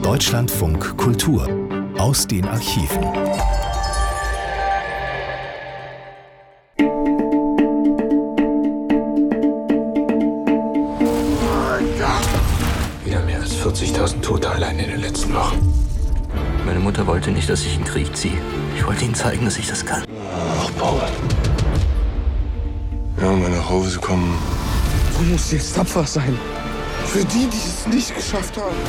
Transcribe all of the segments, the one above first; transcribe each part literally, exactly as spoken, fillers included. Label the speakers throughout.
Speaker 1: Deutschlandfunk Kultur aus den Archiven.
Speaker 2: Wieder mehr als vierzigtausend Tote allein in den letzten Wochen.
Speaker 3: Meine Mutter wollte nicht, dass ich in den Krieg ziehe. Ich wollte ihnen zeigen, dass ich das kann.
Speaker 2: Ach, Paul. Ja, um nach Hause kommen.
Speaker 4: Du musst jetzt tapfer sein. Für die, die es nicht geschafft haben.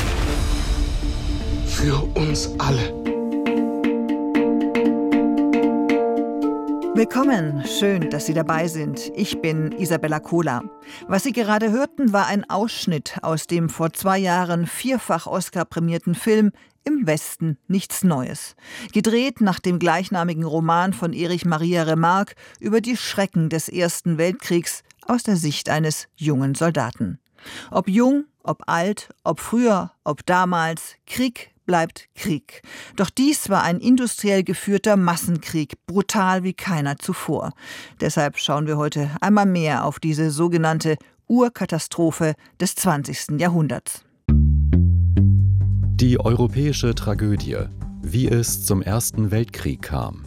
Speaker 4: Für uns alle.
Speaker 5: Willkommen, schön, dass Sie dabei sind. Ich bin Isabella Kohler. Was Sie gerade hörten, war ein Ausschnitt aus dem vor zwei Jahren vierfach Oscar-prämierten Film Im Westen nichts Neues. Gedreht nach dem gleichnamigen Roman von Erich Maria Remarque über die Schrecken des Ersten Weltkriegs aus der Sicht eines jungen Soldaten. Ob jung, ob alt, ob früher, ob damals, Krieg bleibt Krieg. Doch dies war ein industriell geführter Massenkrieg, brutal wie keiner zuvor. Deshalb schauen wir heute einmal mehr auf diese sogenannte Urkatastrophe des zwanzigsten Jahrhunderts.
Speaker 6: Die europäische Tragödie, wie es zum Ersten Weltkrieg kam.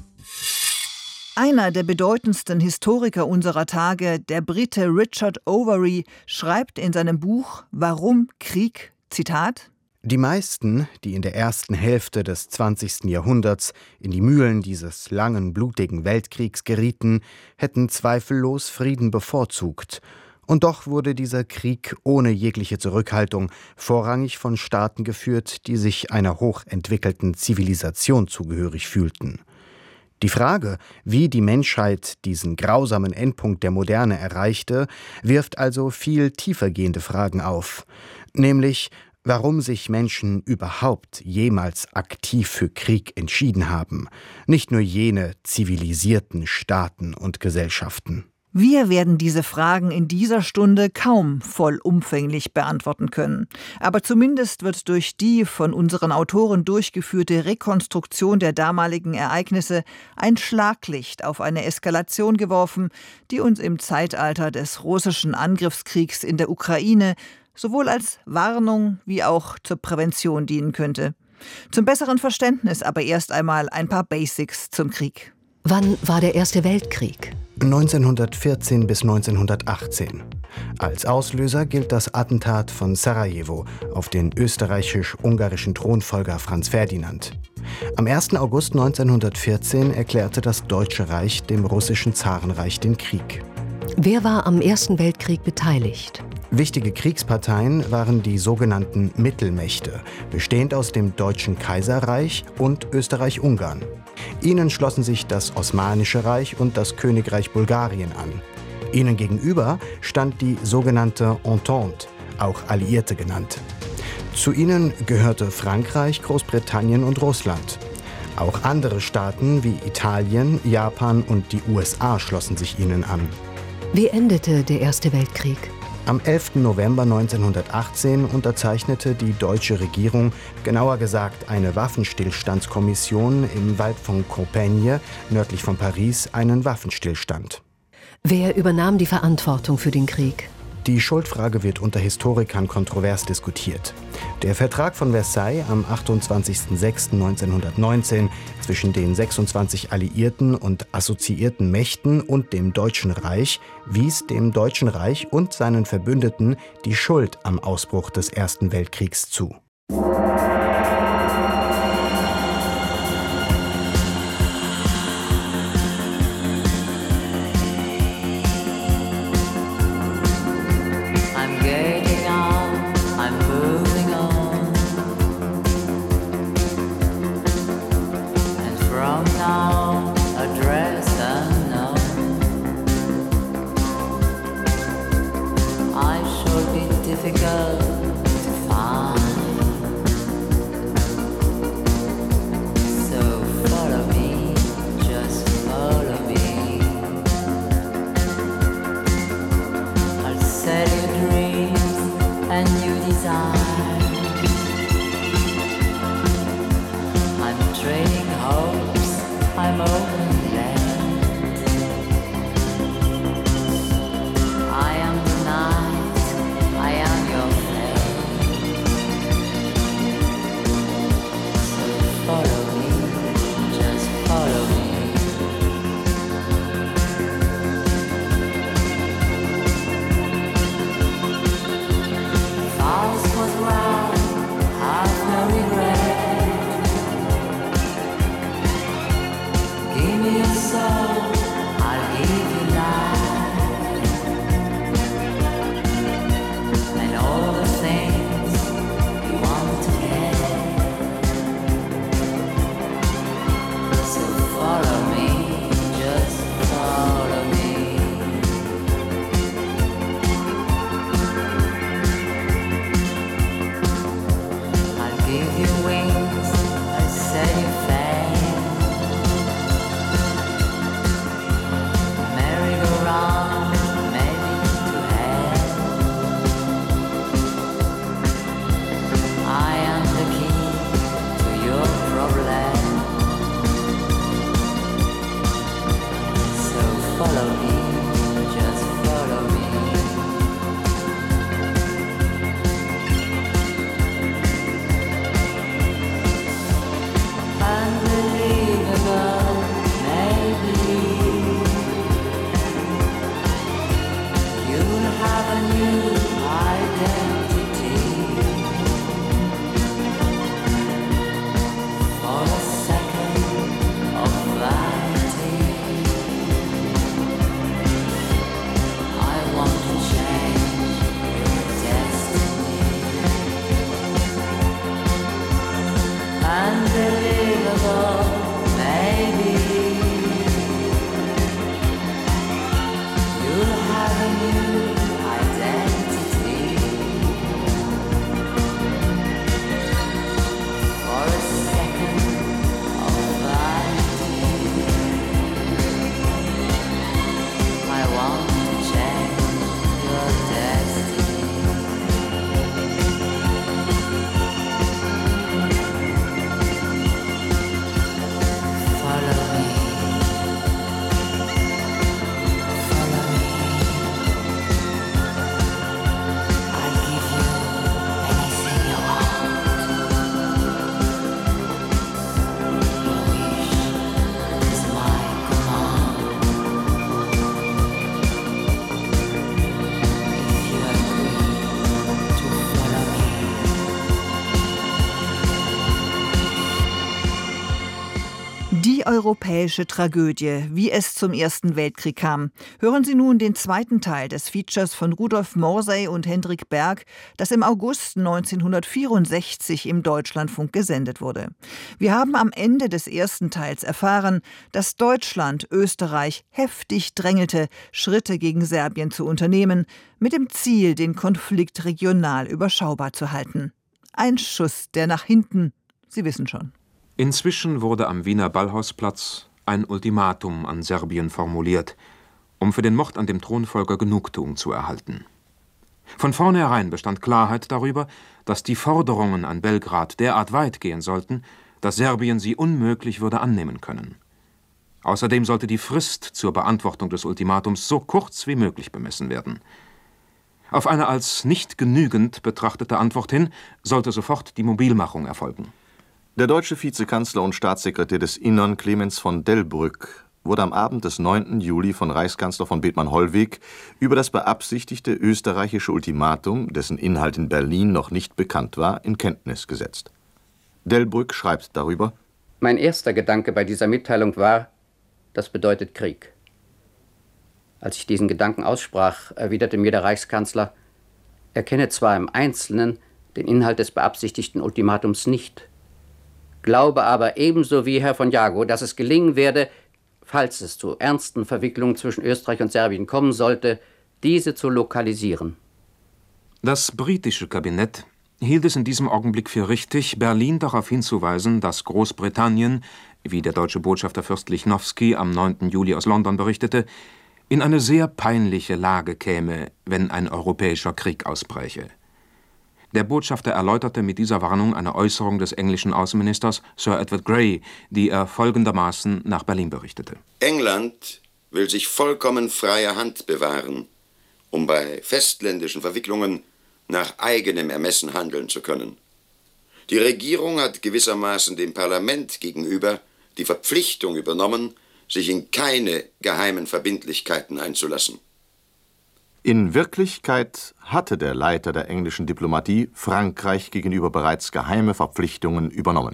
Speaker 5: Einer der bedeutendsten Historiker unserer Tage, der Brite Richard Overy, schreibt in seinem Buch »Warum Krieg?«, Zitat:
Speaker 7: Die meisten, die in der ersten Hälfte des zwanzigsten Jahrhunderts in die Mühlen dieses langen, blutigen Weltkriegs gerieten, hätten zweifellos Frieden bevorzugt. Und doch wurde dieser Krieg ohne jegliche Zurückhaltung vorrangig von Staaten geführt, die sich einer hochentwickelten Zivilisation zugehörig fühlten. Die Frage, wie die Menschheit diesen grausamen Endpunkt der Moderne erreichte, wirft also viel tiefergehende Fragen auf. Nämlich, warum sich Menschen überhaupt jemals aktiv für Krieg entschieden haben. Nicht nur jene zivilisierten Staaten und Gesellschaften.
Speaker 5: Wir werden diese Fragen in dieser Stunde kaum vollumfänglich beantworten können. Aber zumindest wird durch die von unseren Autoren durchgeführte Rekonstruktion der damaligen Ereignisse ein Schlaglicht auf eine Eskalation geworfen, die uns im Zeitalter des russischen Angriffskriegs in der Ukraine sowohl als Warnung wie auch zur Prävention dienen könnte. Zum besseren Verständnis aber erst einmal ein paar Basics zum Krieg.
Speaker 8: Wann war der Erste Weltkrieg?
Speaker 7: neunzehnhundertvierzehn bis neunzehnhundertachtzehn. Als Auslöser gilt das Attentat von Sarajevo auf den österreichisch-ungarischen Thronfolger Franz Ferdinand. Am ersten August neunzehnhundertvierzehn erklärte das Deutsche Reich dem russischen Zarenreich den Krieg.
Speaker 8: Wer war am Ersten Weltkrieg beteiligt?
Speaker 7: Wichtige Kriegsparteien waren die sogenannten Mittelmächte, bestehend aus dem Deutschen Kaiserreich und Österreich-Ungarn. Ihnen schlossen sich das Osmanische Reich und das Königreich Bulgarien an. Ihnen gegenüber stand die sogenannte Entente, auch Alliierte genannt. Zu ihnen gehörte Frankreich, Großbritannien und Russland. Auch andere Staaten wie Italien, Japan und die U S A schlossen sich ihnen an.
Speaker 8: Wie endete der Erste Weltkrieg?
Speaker 7: Am elften November neunzehnhundertachtzehn unterzeichnete die deutsche Regierung, genauer gesagt eine Waffenstillstandskommission im Wald von Compiègne, nördlich von Paris, einen Waffenstillstand.
Speaker 8: Wer übernahm die Verantwortung für den Krieg?
Speaker 7: Die Schuldfrage wird unter Historikern kontrovers diskutiert. Der Vertrag von Versailles am achtundzwanzigsten sechsten neunzehnhundertneunzehn zwischen den sechsundzwanzig alliierten und assoziierten Mächten und dem Deutschen Reich wies dem Deutschen Reich und seinen Verbündeten die Schuld am Ausbruch des Ersten Weltkriegs zu.
Speaker 9: Difficult to find.
Speaker 5: Die europäische Tragödie, wie es zum Ersten Weltkrieg kam. Hören Sie nun den zweiten Teil des Features von Rudolf Morsey und Hendrik Berg, das im August neunzehnhundertvierundsechzig im Deutschlandfunk gesendet wurde. Wir haben am Ende des ersten Teils erfahren, dass Deutschland Österreich heftig drängelte, Schritte gegen Serbien zu unternehmen, mit dem Ziel, den Konflikt regional überschaubar zu halten. Ein Schuss, der nach hinten, Sie wissen schon.
Speaker 9: Inzwischen wurde am Wiener Ballhausplatz ein Ultimatum an Serbien formuliert, um für den Mord an dem Thronfolger Genugtuung zu erhalten. Von vornherein bestand Klarheit darüber, dass die Forderungen an Belgrad derart weit gehen sollten, dass Serbien sie unmöglich würde annehmen können. Außerdem sollte die Frist zur Beantwortung des Ultimatums so kurz wie möglich bemessen werden. Auf eine als nicht genügend betrachtete Antwort hin sollte sofort die Mobilmachung erfolgen.
Speaker 10: Der deutsche Vizekanzler und Staatssekretär des Innern Clemens von Delbrück wurde am Abend des neunten Juli von Reichskanzler von Bethmann-Hollweg über das beabsichtigte österreichische Ultimatum, dessen Inhalt in Berlin noch nicht bekannt war, in Kenntnis gesetzt. Delbrück schreibt darüber:
Speaker 11: Mein erster Gedanke bei dieser Mitteilung war, das bedeutet Krieg. Als ich diesen Gedanken aussprach, erwiderte mir der Reichskanzler, er kenne zwar im Einzelnen den Inhalt des beabsichtigten Ultimatums nicht, glaube aber ebenso wie Herr von Jagow, dass es gelingen werde, falls es zu ernsten Verwicklungen zwischen Österreich und Serbien kommen sollte, diese zu lokalisieren.
Speaker 9: Das britische Kabinett hielt es in diesem Augenblick für richtig, Berlin darauf hinzuweisen, dass Großbritannien, wie der deutsche Botschafter Fürst Lichnowsky am neunten Juli aus London berichtete, in eine sehr peinliche Lage käme, wenn ein europäischer Krieg ausbräche. Der Botschafter erläuterte mit dieser Warnung eine Äußerung des englischen Außenministers Sir Edward Grey, die er folgendermaßen nach Berlin berichtete.
Speaker 12: England will sich vollkommen freie Hand bewahren, um bei festländischen Verwicklungen nach eigenem Ermessen handeln zu können. Die Regierung hat gewissermaßen dem Parlament gegenüber die Verpflichtung übernommen, sich in keine geheimen Verbindlichkeiten einzulassen.
Speaker 10: In Wirklichkeit hatte der Leiter der englischen Diplomatie Frankreich gegenüber bereits geheime Verpflichtungen übernommen.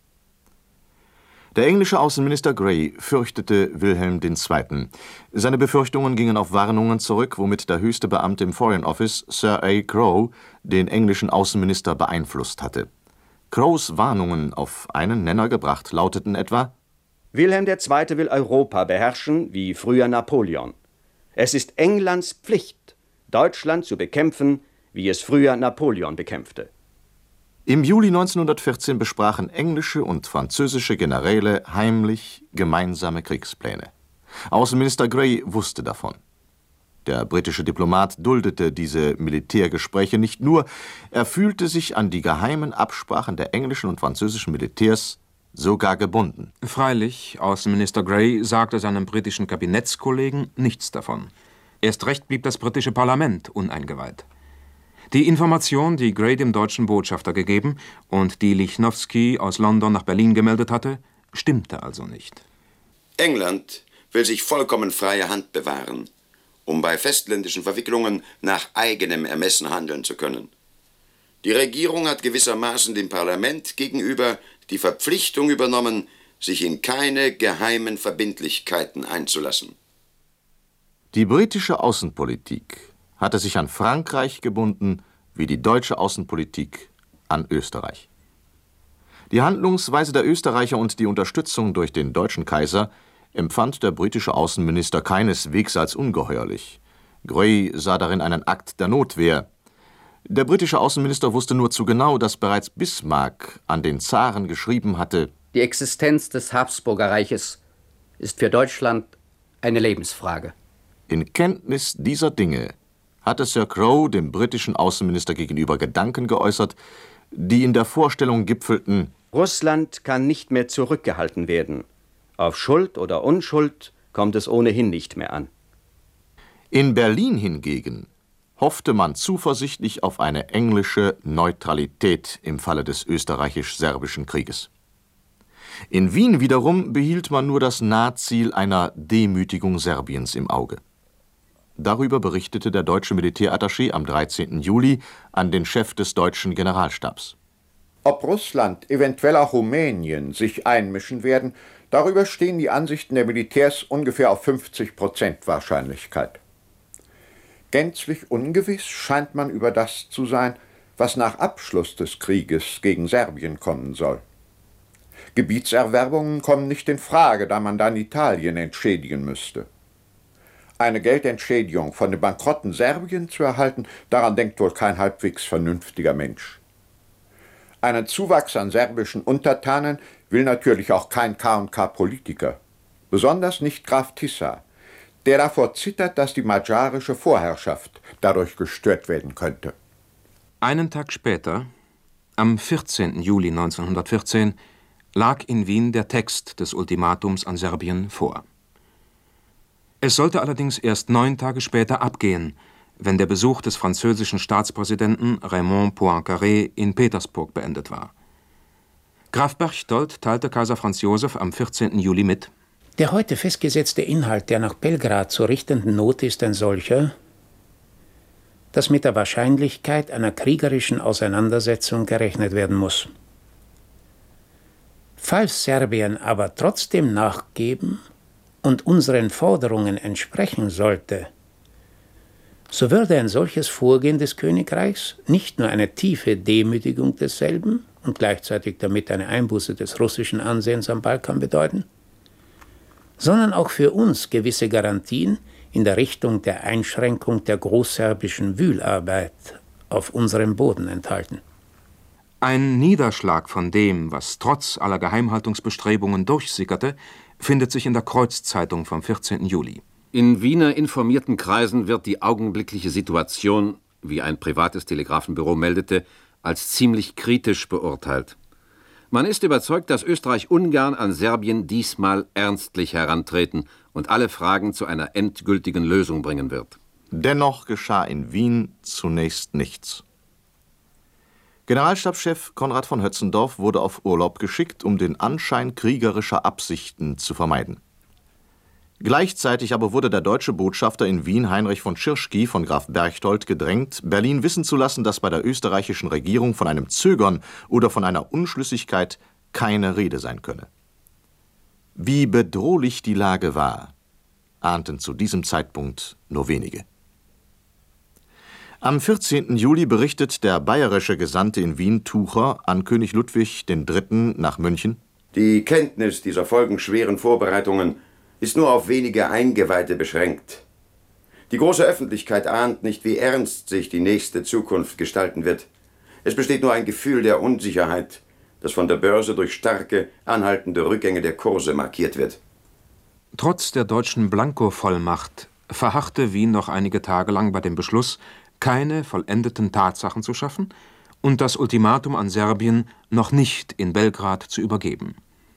Speaker 10: Der englische Außenminister Grey fürchtete Wilhelm der Zweite. Seine Befürchtungen gingen auf Warnungen zurück, womit der höchste Beamte im Foreign Office, Sir A. Crowe, den englischen Außenminister beeinflusst hatte. Crowes Warnungen auf einen Nenner gebracht lauteten etwa:
Speaker 13: Wilhelm der Zweite will Europa beherrschen wie früher Napoleon. Es ist Englands Pflicht, Deutschland zu bekämpfen, wie es früher Napoleon bekämpfte.
Speaker 10: Im Juli neunzehnhundertvierzehn besprachen englische und französische Generäle heimlich gemeinsame Kriegspläne. Außenminister Grey wusste davon. Der britische Diplomat duldete diese Militärgespräche nicht nur, er fühlte sich an die geheimen Absprachen der englischen und französischen Militärs sogar gebunden.
Speaker 9: Freilich, Außenminister Grey sagte seinem britischen Kabinettskollegen nichts davon. Erst recht blieb das britische Parlament uneingeweiht. Die Information, die Grey dem deutschen Botschafter gegeben und die Lichnowsky aus London nach Berlin gemeldet hatte, stimmte also nicht.
Speaker 12: England will sich vollkommen freie Hand bewahren, um bei festländischen Verwicklungen nach eigenem Ermessen handeln zu können. Die Regierung hat gewissermaßen dem Parlament gegenüber die Verpflichtung übernommen, sich in keine geheimen Verbindlichkeiten einzulassen.
Speaker 10: Die britische Außenpolitik hatte sich an Frankreich gebunden, wie die deutsche Außenpolitik an Österreich. Die Handlungsweise der Österreicher und die Unterstützung durch den deutschen Kaiser empfand der britische Außenminister keineswegs als ungeheuerlich. Grey sah darin einen Akt der Notwehr. Der britische Außenminister wusste nur zu genau, dass bereits Bismarck an den Zaren geschrieben hatte:
Speaker 11: Die Existenz des Habsburgerreiches ist für Deutschland eine Lebensfrage.
Speaker 10: In Kenntnis dieser Dinge hatte Sir Crowe dem britischen Außenminister gegenüber Gedanken geäußert, die in der Vorstellung gipfelten:
Speaker 13: Russland kann nicht mehr zurückgehalten werden. Auf Schuld oder Unschuld kommt es ohnehin nicht mehr an.
Speaker 10: In Berlin hingegen hoffte man zuversichtlich auf eine englische Neutralität im Falle des österreichisch-serbischen Krieges. In Wien wiederum behielt man nur das Nahziel einer Demütigung Serbiens im Auge. Darüber berichtete der deutsche Militärattaché am dreizehnten Juli an den Chef des deutschen Generalstabs.
Speaker 14: Ob Russland, eventuell auch Rumänien, sich einmischen werden, darüber stehen die Ansichten der Militärs ungefähr auf fünfzig Prozent Wahrscheinlichkeit. Gänzlich ungewiss scheint man über das zu sein, was nach Abschluss des Krieges gegen Serbien kommen soll. Gebietserwerbungen kommen nicht in Frage, da man dann Italien entschädigen müsste. Eine Geldentschädigung von dem bankrotten Serbien zu erhalten, daran denkt wohl kein halbwegs vernünftiger Mensch. Einen Zuwachs an serbischen Untertanen will natürlich auch kein K und K-Politiker, besonders nicht Graf Tisza, der davor zittert, dass die madjarische Vorherrschaft dadurch gestört werden könnte.
Speaker 9: Einen Tag später, am vierzehnten Juli neunzehnhundertvierzehn, lag in Wien der Text des Ultimatums an Serbien vor. Es sollte allerdings erst neun Tage später abgehen, wenn der Besuch des französischen Staatspräsidenten Raymond Poincaré in Petersburg beendet war. Graf Berchtold teilte Kaiser Franz Josef am vierzehnten Juli mit:
Speaker 15: Der heute festgesetzte Inhalt der nach Belgrad zu richtenden Note ist ein solcher, dass mit der Wahrscheinlichkeit einer kriegerischen Auseinandersetzung gerechnet werden muss. Falls Serbien aber trotzdem nachgeben und unseren Forderungen entsprechen sollte, so würde ein solches Vorgehen des Königreichs nicht nur eine tiefe Demütigung desselben und gleichzeitig damit eine Einbuße des russischen Ansehens am Balkan bedeuten, sondern auch für uns gewisse Garantien in der Richtung der Einschränkung der großserbischen Wühlarbeit auf unserem Boden enthalten.
Speaker 9: Ein Niederschlag von dem, was trotz aller Geheimhaltungsbestrebungen durchsickerte, findet sich in der Kreuzzeitung vom vierzehnten Juli.
Speaker 16: In Wiener informierten Kreisen wird die augenblickliche Situation, wie ein privates Telegrafenbüro meldete, als ziemlich kritisch beurteilt. Man ist überzeugt, dass Österreich ungern an Serbien diesmal ernstlich herantreten und alle Fragen zu einer endgültigen Lösung bringen wird.
Speaker 10: Dennoch geschah in Wien zunächst nichts. Generalstabschef Konrad von Hötzendorf wurde auf Urlaub geschickt, um den Anschein kriegerischer Absichten zu vermeiden. Gleichzeitig aber wurde der deutsche Botschafter in Wien, Heinrich von Tschirschky, von Graf Berchtold gedrängt, Berlin wissen zu lassen, dass bei der österreichischen Regierung von einem Zögern oder von einer Unschlüssigkeit keine Rede sein könne. Wie bedrohlich die Lage war, ahnten zu diesem Zeitpunkt nur wenige. Am vierzehnten Juli berichtet der bayerische Gesandte in Wien, Tucher, an König Ludwig der Dritte nach München:
Speaker 12: Die Kenntnis dieser folgenschweren Vorbereitungen ist nur auf wenige Eingeweihte beschränkt. Die große Öffentlichkeit ahnt nicht, wie ernst sich die nächste Zukunft gestalten wird. Es besteht nur ein Gefühl der Unsicherheit, das von der Börse durch starke, anhaltende Rückgänge der Kurse markiert wird.
Speaker 9: Trotz der deutschen Blanko-Vollmacht verharrte Wien noch einige Tage lang bei dem Beschluss, keine vollendeten Tatsachen zu schaffen und das Ultimatum an Serbien noch nicht in Belgrad zu übergeben.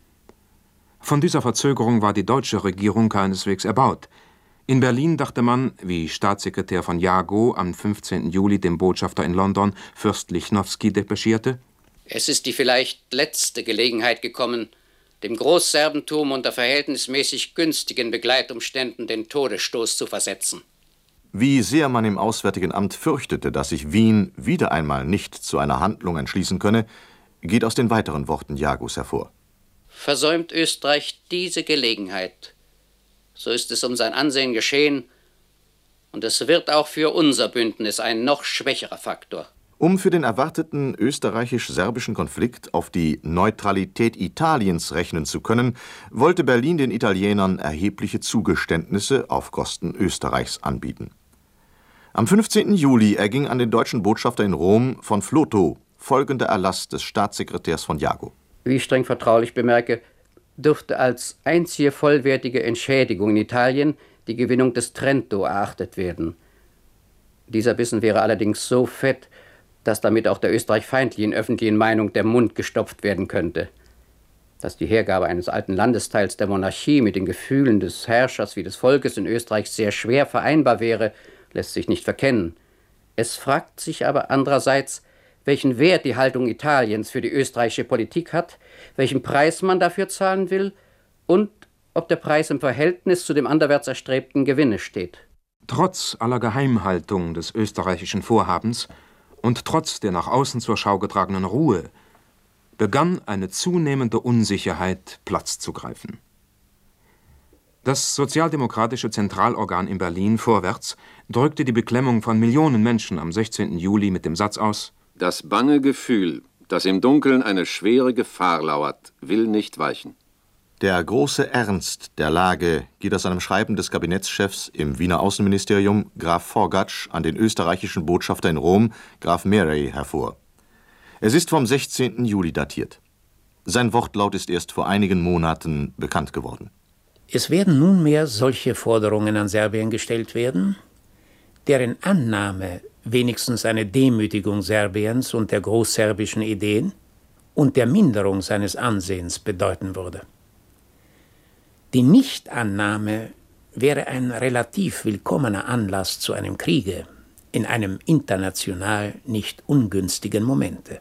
Speaker 9: Von dieser Verzögerung war die deutsche Regierung keineswegs erbaut. In Berlin dachte man, wie Staatssekretär von Jagow am fünfzehnten Juli dem Botschafter in London, Fürst Lichnowsky, depeschierte:
Speaker 11: Es ist die vielleicht letzte Gelegenheit gekommen, dem Großserbentum unter verhältnismäßig günstigen Begleitumständen den Todesstoß zu versetzen.
Speaker 10: Wie sehr man im Auswärtigen Amt fürchtete, dass sich Wien wieder einmal nicht zu einer Handlung entschließen könne, geht aus den weiteren Worten Jagows hervor.
Speaker 11: Versäumt Österreich diese Gelegenheit, so ist es um sein Ansehen geschehen, und es wird auch für unser Bündnis ein noch schwächerer Faktor.
Speaker 10: Um für den erwarteten österreichisch-serbischen Konflikt auf die Neutralität Italiens rechnen zu können, wollte Berlin den Italienern erhebliche Zugeständnisse auf Kosten Österreichs anbieten. Am fünfzehnten Juli erging an den deutschen Botschafter in Rom von Flotow folgender Erlass des Staatssekretärs von Jagow.
Speaker 11: Wie ich streng vertraulich bemerke, dürfte als einzige vollwertige Entschädigung in Italien die Gewinnung des Trento erachtet werden. Dieser Bissen wäre allerdings so fett, dass damit auch der österreichfeindlichen öffentlichen Meinung der Mund gestopft werden könnte. Dass die Hergabe eines alten Landesteils der Monarchie mit den Gefühlen des Herrschers wie des Volkes in Österreich sehr schwer vereinbar wäre, lässt sich nicht verkennen. Es fragt sich aber andererseits, welchen Wert die Haltung Italiens für die österreichische Politik hat, welchen Preis man dafür zahlen will und ob der Preis im Verhältnis zu dem anderwärts erstrebten Gewinne steht.
Speaker 9: Trotz aller Geheimhaltung des österreichischen Vorhabens und trotz der nach außen zur Schau getragenen Ruhe begann eine zunehmende Unsicherheit Platz zu greifen. Das sozialdemokratische Zentralorgan in Berlin Vorwärts drückte die Beklemmung von Millionen Menschen am sechzehnten Juli mit dem Satz aus:
Speaker 16: Das bange Gefühl, dass im Dunkeln eine schwere Gefahr lauert, will nicht weichen.
Speaker 10: Der große Ernst der Lage geht aus einem Schreiben des Kabinettschefs im Wiener Außenministerium, Graf Forgatsch, an den österreichischen Botschafter in Rom, Graf Murray, hervor. Es ist vom sechzehnten Juli datiert. Sein Wortlaut ist erst vor einigen Monaten bekannt geworden.
Speaker 15: Es werden nunmehr solche Forderungen an Serbien gestellt werden, deren Annahme wenigstens eine Demütigung Serbiens und der großserbischen Ideen und der Minderung seines Ansehens bedeuten würde. Die Nichtannahme wäre ein relativ willkommener Anlass zu einem Kriege in einem international nicht ungünstigen Momente.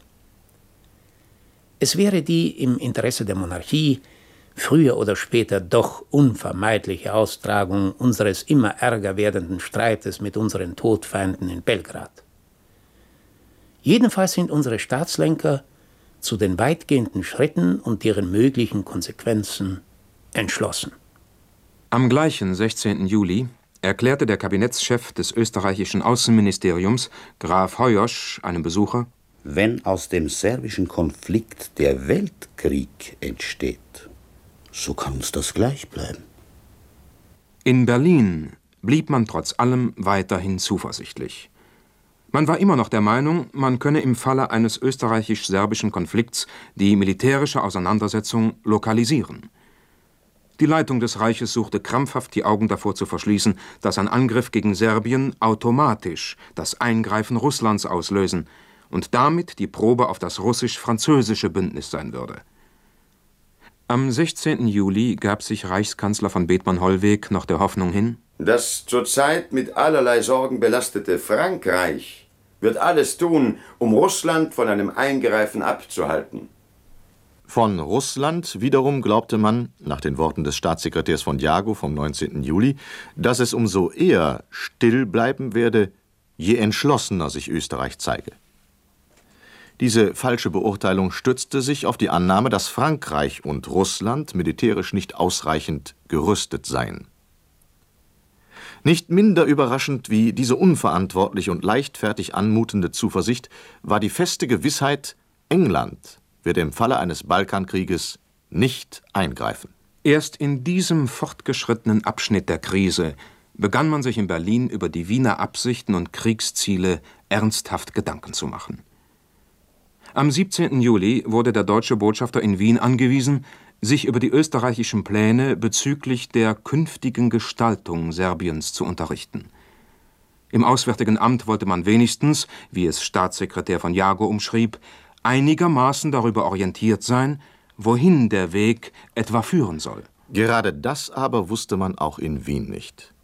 Speaker 15: Es wäre die im Interesse der Monarchie früher oder später doch unvermeidliche Austragung unseres immer ärger werdenden Streites mit unseren Todfeinden in Belgrad. Jedenfalls sind unsere Staatslenker zu den weitgehenden Schritten und deren möglichen Konsequenzen entschlossen.
Speaker 9: Am gleichen sechzehnten Juli erklärte der Kabinettschef des österreichischen Außenministeriums, Graf Hoyosch, einem Besucher:
Speaker 17: Wenn aus dem serbischen Konflikt der Weltkrieg entsteht, so kann uns das gleich bleiben.
Speaker 9: In Berlin blieb man trotz allem weiterhin zuversichtlich. Man war immer noch der Meinung, man könne im Falle eines österreichisch-serbischen Konflikts die militärische Auseinandersetzung lokalisieren. Die Leitung des Reiches suchte krampfhaft die Augen davor zu verschließen, dass ein Angriff gegen Serbien automatisch das Eingreifen Russlands auslösen und damit die Probe auf das russisch-französische Bündnis sein würde. Am sechzehnten Juli gab sich Reichskanzler von Bethmann-Hollweg noch der Hoffnung hin:
Speaker 12: Das zurzeit mit allerlei Sorgen belastete Frankreich wird alles tun, um Russland von einem Eingreifen abzuhalten.
Speaker 10: Von Russland wiederum glaubte man, nach den Worten des Staatssekretärs von Jagow vom neunzehnten Juli, dass es umso eher still bleiben werde, je entschlossener sich Österreich zeige. Diese falsche Beurteilung stützte sich auf die Annahme, dass Frankreich und Russland militärisch nicht ausreichend gerüstet seien. Nicht minder überraschend wie diese unverantwortlich und leichtfertig anmutende Zuversicht war die feste Gewissheit, England wird im Falle eines Balkankrieges nicht eingreifen.
Speaker 9: Erst in diesem fortgeschrittenen Abschnitt der Krise begann man sich in Berlin über die Wiener Absichten und Kriegsziele ernsthaft Gedanken zu machen. Am siebzehnten Juli wurde der deutsche Botschafter in Wien angewiesen, sich über die österreichischen Pläne bezüglich der künftigen Gestaltung Serbiens zu unterrichten. Im Auswärtigen Amt wollte man wenigstens, wie es Staatssekretär von Jago umschrieb, einigermaßen darüber orientiert sein, wohin der Weg etwa führen soll.
Speaker 10: Gerade das aber wusste man auch in Wien nicht.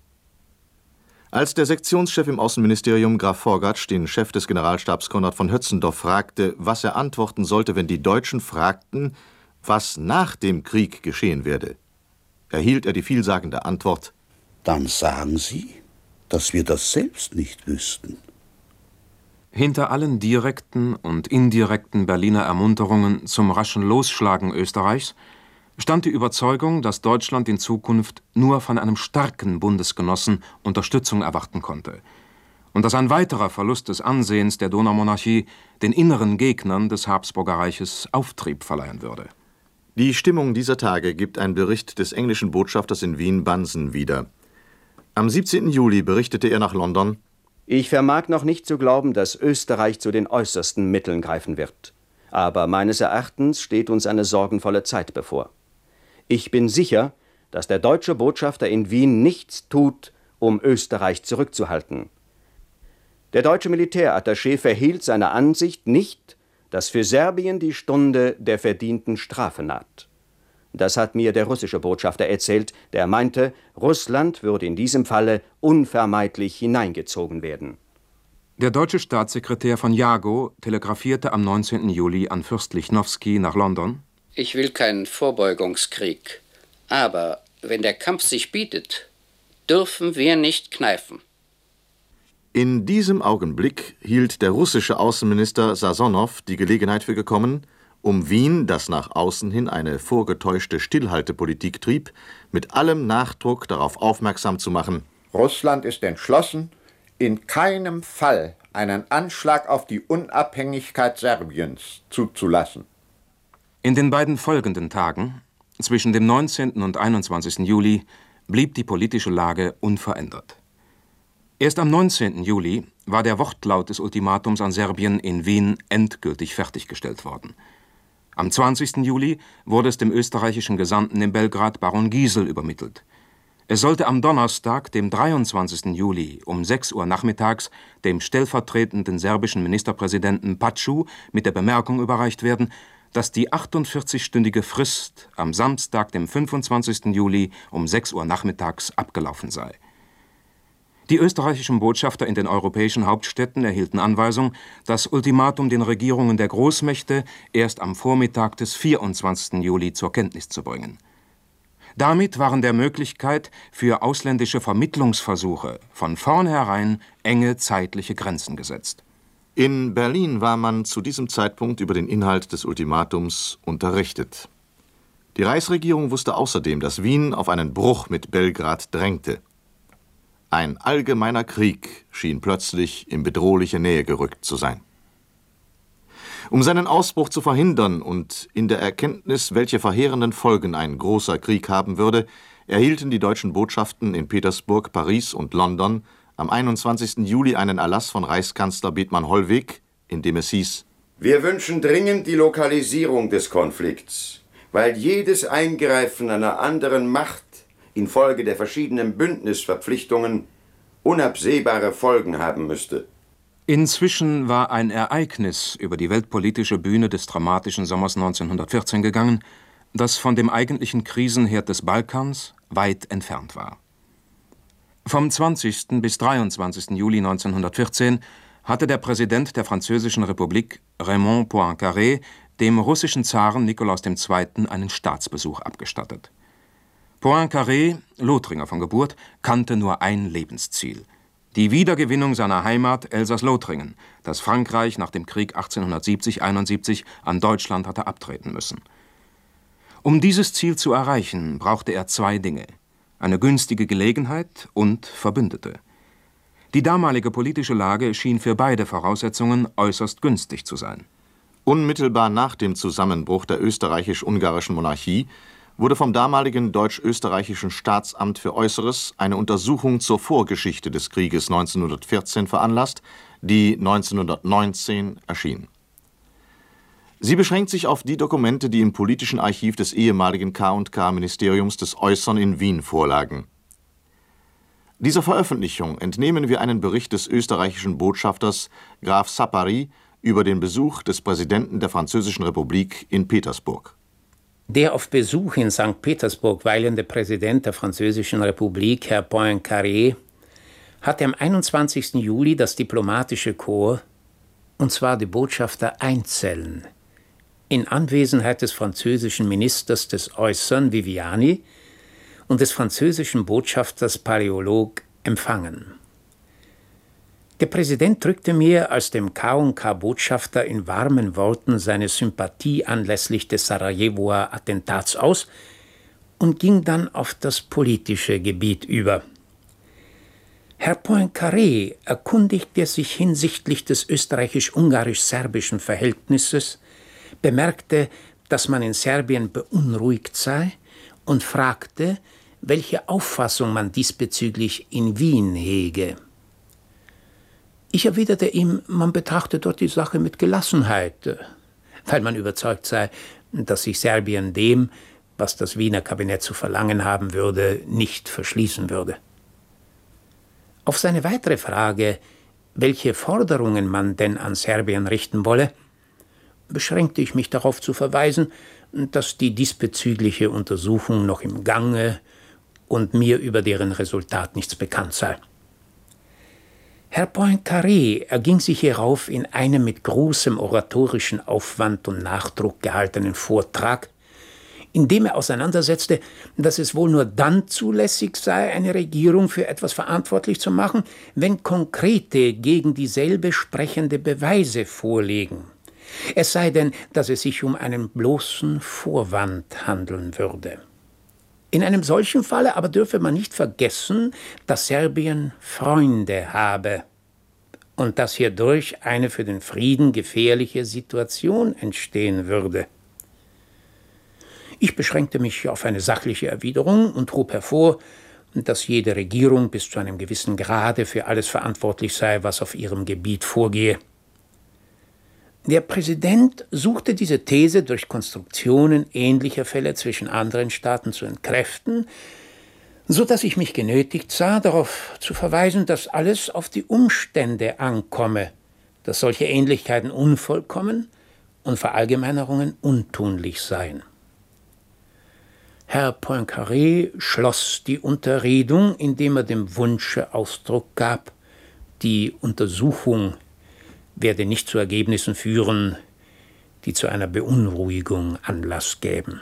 Speaker 10: Als der Sektionschef im Außenministerium Graf Forgatsch den Chef des Generalstabs Konrad von Hötzendorf fragte, was er antworten sollte, wenn die Deutschen fragten, was nach dem Krieg geschehen werde, erhielt er die vielsagende Antwort:
Speaker 17: Dann sagen Sie, dass wir das selbst nicht wüssten.
Speaker 9: Hinter allen direkten und indirekten Berliner Ermunterungen zum raschen Losschlagen Österreichs stand die Überzeugung, dass Deutschland in Zukunft nur von einem starken Bundesgenossen Unterstützung erwarten konnte und dass ein weiterer Verlust des Ansehens der Donaumonarchie den inneren Gegnern des Habsburgerreiches Auftrieb verleihen würde.
Speaker 10: Die Stimmung dieser Tage gibt ein Bericht des englischen Botschafters in Wien, Bunsen, wieder. Am siebzehnten Juli berichtete er nach London:
Speaker 13: Ich vermag noch nicht zu glauben, dass Österreich zu den äußersten Mitteln greifen wird. Aber meines Erachtens steht uns eine sorgenvolle Zeit bevor. Ich bin sicher, dass der deutsche Botschafter in Wien nichts tut, um Österreich zurückzuhalten. Der deutsche Militärattaché verhielt seine Ansicht nicht, dass für Serbien die Stunde der verdienten Strafe naht. Das hat mir der russische Botschafter erzählt, der meinte, Russland würde in diesem Falle unvermeidlich hineingezogen werden.
Speaker 9: Der deutsche Staatssekretär von Jago telegrafierte am neunzehnten Juli an Fürst Lichnowsky nach London:
Speaker 11: Ich will keinen Vorbeugungskrieg, aber wenn der Kampf sich bietet, dürfen wir nicht kneifen.
Speaker 10: In diesem Augenblick hielt der russische Außenminister Sasonow die Gelegenheit für gekommen, um Wien, das nach außen hin eine vorgetäuschte Stillhaltepolitik trieb, mit allem Nachdruck darauf aufmerksam zu machen:
Speaker 14: Russland ist entschlossen, in keinem Fall einen Anschlag auf die Unabhängigkeit Serbiens zuzulassen.
Speaker 9: In den beiden folgenden Tagen, zwischen dem neunzehnten und einundzwanzigsten Juli, blieb die politische Lage unverändert. Erst am neunzehnten Juli war der Wortlaut des Ultimatums an Serbien in Wien endgültig fertiggestellt worden. Am zwanzigsten Juli wurde es dem österreichischen Gesandten in Belgrad, Baron Giesel, übermittelt. Es sollte am Donnerstag, dem dreiundzwanzigsten Juli, um sechs Uhr nachmittags dem stellvertretenden serbischen Ministerpräsidenten Pacu mit der Bemerkung überreicht werden, dass die achtundvierzigstündige Frist am Samstag, dem fünfundzwanzigsten Juli, um sechs Uhr nachmittags abgelaufen sei. Die österreichischen Botschafter in den europäischen Hauptstädten erhielten Anweisung, das Ultimatum den Regierungen der Großmächte erst am Vormittag des vierundzwanzigsten Juli zur Kenntnis zu bringen. Damit waren der Möglichkeit für ausländische Vermittlungsversuche von vornherein enge zeitliche Grenzen gesetzt.
Speaker 10: In Berlin war man zu diesem Zeitpunkt über den Inhalt des Ultimatums unterrichtet. Die Reichsregierung wusste außerdem, dass Wien auf einen Bruch mit Belgrad drängte. Ein allgemeiner Krieg schien plötzlich in bedrohliche Nähe gerückt zu sein. Um seinen Ausbruch zu verhindern und in der Erkenntnis, welche verheerenden Folgen ein großer Krieg haben würde, erhielten die deutschen Botschaften in Petersburg, Paris und London am einundzwanzigsten Juli einen Erlass von Reichskanzler Bethmann Hollweg, in dem es hieß:
Speaker 12: Wir wünschen dringend die Lokalisierung des Konflikts, weil jedes Eingreifen einer anderen Macht infolge der verschiedenen Bündnisverpflichtungen unabsehbare Folgen haben müsste.
Speaker 9: Inzwischen war ein Ereignis über die weltpolitische Bühne des dramatischen Sommers neunzehnhundertvierzehn gegangen, das von dem eigentlichen Krisenherd des Balkans weit entfernt war. Vom zwanzigsten bis dreiundzwanzigsten Juli neunzehnhundertvierzehn hatte der Präsident der Französischen Republik, Raymond Poincaré, dem russischen Zaren Nikolaus der Zweite. Einen Staatsbesuch abgestattet. Poincaré, Lothringer von Geburt, kannte nur ein Lebensziel: die Wiedergewinnung seiner Heimat Elsass-Lothringen, das Frankreich nach dem Krieg achtzehnhundertsiebzig einundsiebzig an Deutschland hatte abtreten müssen. Um dieses Ziel zu erreichen, brauchte er zwei Dinge: eine günstige Gelegenheit und Verbündete. Die damalige politische Lage schien für beide Voraussetzungen äußerst günstig zu sein.
Speaker 10: Unmittelbar nach dem Zusammenbruch der österreichisch-ungarischen Monarchie wurde vom damaligen deutsch-österreichischen Staatsamt für Äußeres eine Untersuchung zur Vorgeschichte des Krieges neunzehnhundertvierzehn veranlasst, die neunzehnhundertneunzehn erschien. Sie beschränkt sich auf die Dokumente, die im politischen Archiv des ehemaligen K und K-Ministeriums des Äußeren in Wien vorlagen. Dieser Veröffentlichung entnehmen wir einen Bericht des österreichischen Botschafters Graf Sapari über den Besuch des Präsidenten der Französischen Republik in Petersburg.
Speaker 15: Der auf Besuch in Sankt Petersburg weilende Präsident der Französischen Republik, Herr Poincaré, hatte am einundzwanzigsten Juli das diplomatische Korps, und zwar die Botschafter einzeln, in Anwesenheit des französischen Ministers des Äußeren Viviani und des französischen Botschafters Paläolog empfangen. Der Präsident drückte mir als dem K und K-Botschafter in warmen Worten seine Sympathie anlässlich des Sarajevoer Attentats aus und ging dann auf das politische Gebiet über. Herr Poincaré erkundigte sich hinsichtlich des österreichisch-ungarisch-serbischen Verhältnisses, bemerkte, dass man in Serbien beunruhigt sei und fragte, welche Auffassung man diesbezüglich in Wien hege. Ich erwiderte ihm, man betrachte dort die Sache mit Gelassenheit, weil man überzeugt sei, dass sich Serbien dem, was das Wiener Kabinett zu verlangen haben würde, nicht verschließen würde. Auf seine weitere Frage, welche Forderungen man denn an Serbien richten wolle, beschränkte ich mich darauf zu verweisen, dass die diesbezügliche Untersuchung noch im Gange und mir über deren Resultat nichts bekannt sei. Herr Poincaré erging sich hierauf in einem mit großem oratorischen Aufwand und Nachdruck gehaltenen Vortrag, in dem er auseinandersetzte, dass es wohl nur dann zulässig sei, eine Regierung für etwas verantwortlich zu machen, wenn konkrete, gegen dieselbe sprechende Beweise vorliegen. Es sei denn, dass es sich um einen bloßen Vorwand handeln würde. In einem solchen Falle aber dürfe man nicht vergessen, dass Serbien Freunde habe und dass hierdurch eine für den Frieden gefährliche Situation entstehen würde. Ich beschränkte mich auf eine sachliche Erwiderung und hob hervor, dass jede Regierung bis zu einem gewissen Grade für alles verantwortlich sei, was auf ihrem Gebiet vorgehe. Der Präsident suchte diese These durch Konstruktionen ähnlicher Fälle zwischen anderen Staaten zu entkräften, so dass ich mich genötigt sah, darauf zu verweisen, dass alles auf die Umstände ankomme, dass solche Ähnlichkeiten unvollkommen und Verallgemeinerungen untunlich seien. Herr Poincaré schloss die Unterredung, indem er dem Wunsche Ausdruck gab, die Untersuchung werde nicht zu Ergebnissen führen, die zu einer Beunruhigung Anlass gäben.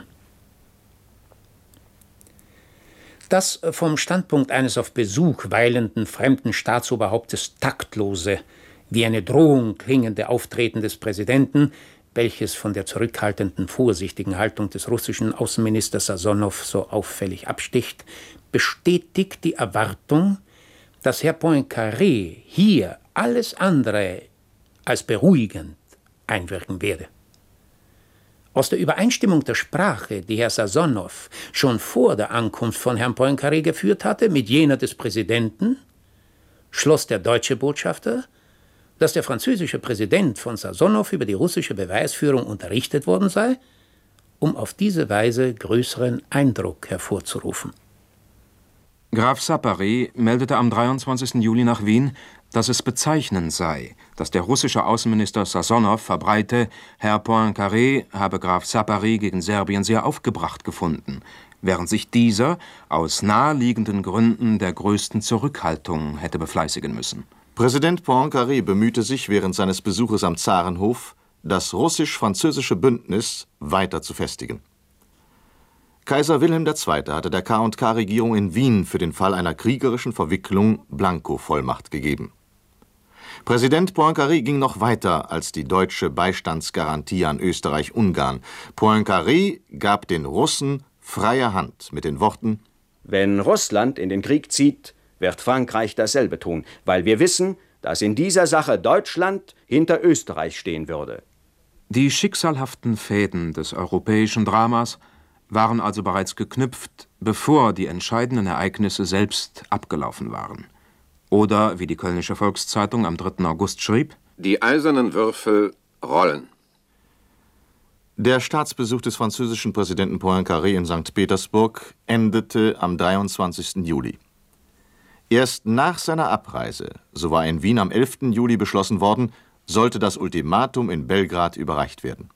Speaker 15: Das vom Standpunkt eines auf Besuch weilenden fremden Staatsoberhauptes taktlose, wie eine Drohung klingende Auftreten des Präsidenten, welches von der zurückhaltenden, vorsichtigen Haltung des russischen Außenministers Sasonow so auffällig absticht, bestätigt die Erwartung, dass Herr Poincaré hier alles andere als beruhigend einwirken werde. Aus der Übereinstimmung der Sprache, die Herr Sasonow schon vor der Ankunft von Herrn Poincaré geführt hatte, mit jener des Präsidenten, schloss der deutsche Botschafter, dass der französische Präsident von Sasonow über die russische Beweisführung unterrichtet worden sei, um auf diese Weise größeren Eindruck hervorzurufen.
Speaker 9: Graf Sapari meldete am dreiundzwanzigsten Juli nach Wien, dass es bezeichnend sei, dass der russische Außenminister Sasonow verbreite, Herr Poincaré habe Graf Sapari gegen Serbien sehr aufgebracht gefunden, während sich dieser aus naheliegenden Gründen der größten Zurückhaltung hätte befleißigen müssen.
Speaker 10: Präsident Poincaré bemühte sich während seines Besuches am Zarenhof, das russisch-französische Bündnis weiter zu festigen. Kaiser Wilhelm der Zweite hatte der K und K-Regierung in Wien für den Fall einer kriegerischen Verwicklung Blanko-Vollmacht gegeben. Präsident Poincaré ging noch weiter als die deutsche Beistandsgarantie an Österreich-Ungarn. Poincaré gab den Russen freie Hand mit den Worten:
Speaker 13: Wenn Russland in den Krieg zieht, wird Frankreich dasselbe tun, weil wir wissen, dass in dieser Sache Deutschland hinter Österreich stehen würde.
Speaker 9: Die schicksalhaften Fäden des europäischen Dramas waren also bereits geknüpft, bevor die entscheidenden Ereignisse selbst abgelaufen waren. Oder, wie die Kölnische Volkszeitung am dritten August schrieb:
Speaker 16: Die eisernen Würfel rollen.
Speaker 10: Der Staatsbesuch des französischen Präsidenten Poincaré in Sankt Petersburg endete am dreiundzwanzigsten Juli. Erst nach seiner Abreise, so war in Wien am elften Juli beschlossen worden, sollte das Ultimatum in Belgrad überreicht werden.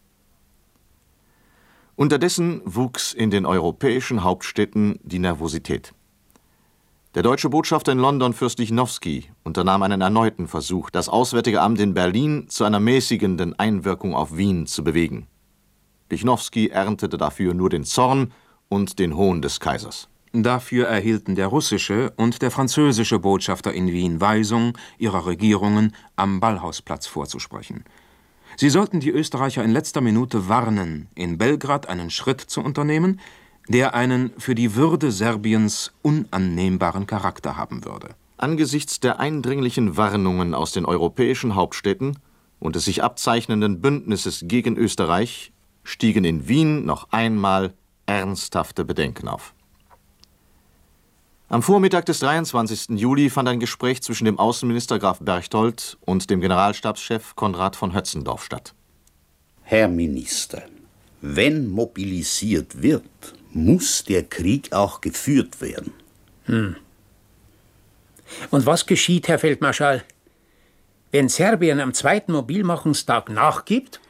Speaker 10: Unterdessen wuchs in den europäischen Hauptstädten die Nervosität. Der deutsche Botschafter in London, Fürst Lichnowsky, unternahm einen erneuten Versuch, das Auswärtige Amt in Berlin zu einer mäßigenden Einwirkung auf Wien zu bewegen. Lichnowsky erntete dafür nur den Zorn und den Hohn des Kaisers.
Speaker 9: Dafür erhielten der russische und der französische Botschafter in Wien Weisung, ihrer Regierungen am Ballhausplatz vorzusprechen. Sie sollten die Österreicher in letzter Minute warnen, in Belgrad einen Schritt zu unternehmen, der einen für die Würde Serbiens unannehmbaren Charakter haben würde.
Speaker 10: Angesichts der eindringlichen Warnungen aus den europäischen Hauptstädten und des sich abzeichnenden Bündnisses gegen Österreich stiegen in Wien noch einmal ernsthafte Bedenken auf. Am Vormittag des dreiundzwanzigsten Juli fand ein Gespräch zwischen dem Außenminister Graf Berchtold und dem Generalstabschef Konrad von Hötzendorf statt.
Speaker 17: Herr Minister, wenn mobilisiert wird, muss der Krieg auch geführt werden.
Speaker 15: Hm. Und was geschieht, Herr Feldmarschall, wenn Serbien am zweiten Mobilmachungstag nachgibt?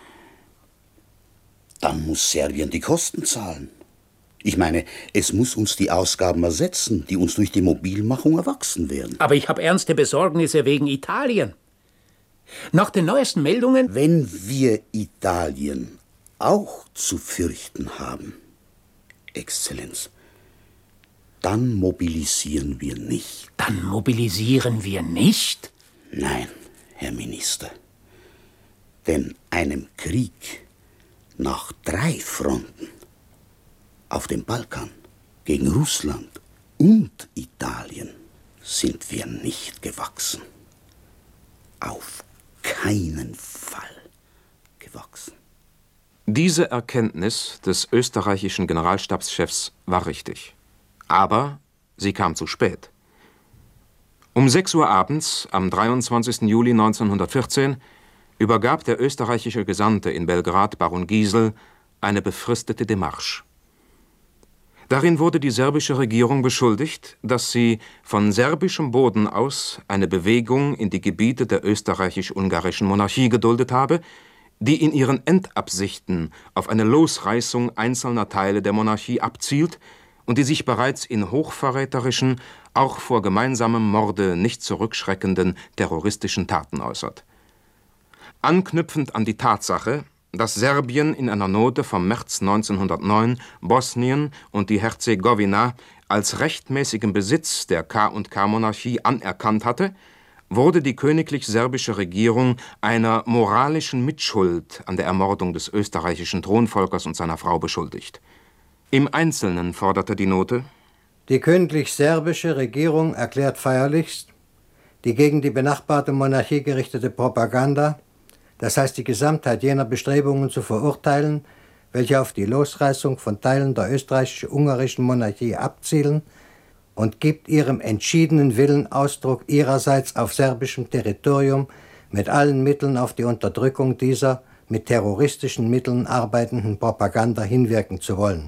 Speaker 17: Dann muss Serbien die Kosten zahlen. Ich meine, es muss uns die Ausgaben ersetzen, die uns durch die Mobilmachung erwachsen werden.
Speaker 15: Aber ich habe ernste Besorgnisse wegen Italien. Nach den neuesten Meldungen...
Speaker 17: Wenn wir Italien auch zu fürchten haben, Exzellenz, dann mobilisieren wir nicht.
Speaker 15: Dann mobilisieren wir nicht?
Speaker 17: Nein, Herr Minister. Denn einem Krieg nach drei Fronten, auf dem Balkan, gegen Russland und Italien, sind wir nicht gewachsen. Auf keinen Fall gewachsen.
Speaker 9: Diese Erkenntnis des österreichischen Generalstabschefs war richtig. Aber sie kam zu spät. Um sechs Uhr abends, am dreiundzwanzigsten Juli neunzehnhundertvierzehn, übergab der österreichische Gesandte in Belgrad, Baron Giesel, eine befristete Demarche. Darin wurde die serbische Regierung beschuldigt, dass sie von serbischem Boden aus eine Bewegung in die Gebiete der österreichisch-ungarischen Monarchie geduldet habe, die in ihren Endabsichten auf eine Losreißung einzelner Teile der Monarchie abzielt und die sich bereits in hochverräterischen, auch vor gemeinsamem Morde nicht zurückschreckenden terroristischen Taten äußert. Anknüpfend an die Tatsache, dass Serbien in einer Note vom März neunzehnhundertneun Bosnien und die Herzegowina als rechtmäßigen Besitz der K und K-Monarchie anerkannt hatte, wurde die königlich-serbische Regierung einer moralischen Mitschuld an der Ermordung des österreichischen Thronfolgers und seiner Frau beschuldigt. Im Einzelnen forderte die Note:
Speaker 18: Die königlich-serbische Regierung erklärt feierlichst, die gegen die benachbarte Monarchie gerichtete Propaganda, das heißt die Gesamtheit jener Bestrebungen zu verurteilen, welche auf die Losreißung von Teilen der österreichisch-ungarischen Monarchie abzielen, und gibt ihrem entschiedenen Willen Ausdruck, ihrerseits auf serbischem Territorium mit allen Mitteln auf die Unterdrückung dieser mit terroristischen Mitteln arbeitenden Propaganda hinwirken zu wollen.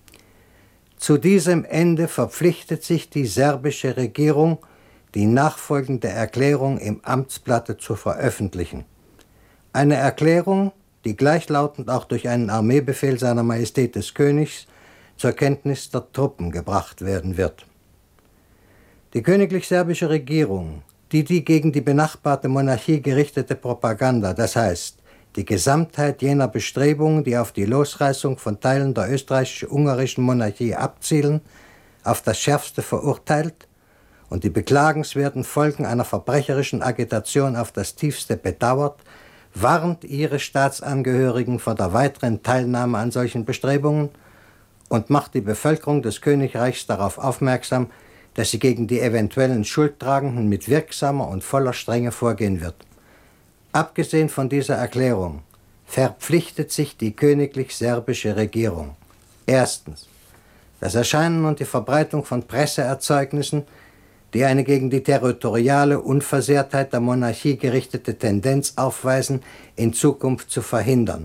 Speaker 18: Zu diesem Ende verpflichtet sich die serbische Regierung, die nachfolgende Erklärung im Amtsblatte zu veröffentlichen. Eine Erklärung, die gleichlautend auch durch einen Armeebefehl seiner Majestät des Königs zur Kenntnis der Truppen gebracht werden wird. Die königlich-serbische Regierung, die die gegen die benachbarte Monarchie gerichtete Propaganda, das heißt die Gesamtheit jener Bestrebungen, die auf die Losreißung von Teilen der österreichisch-ungarischen Monarchie abzielen, auf das Schärfste verurteilt und die beklagenswerten Folgen einer verbrecherischen Agitation auf das Tiefste bedauert, warnt ihre Staatsangehörigen vor der weiteren Teilnahme an solchen Bestrebungen und macht die Bevölkerung des Königreichs darauf aufmerksam, dass sie gegen die eventuellen Schuldtragenden mit wirksamer und voller Strenge vorgehen wird. Abgesehen von dieser Erklärung verpflichtet sich die königlich-serbische Regierung: Erstens, das Erscheinen und die Verbreitung von Presseerzeugnissen, die eine gegen die territoriale Unversehrtheit der Monarchie gerichtete Tendenz aufweisen, in Zukunft zu verhindern.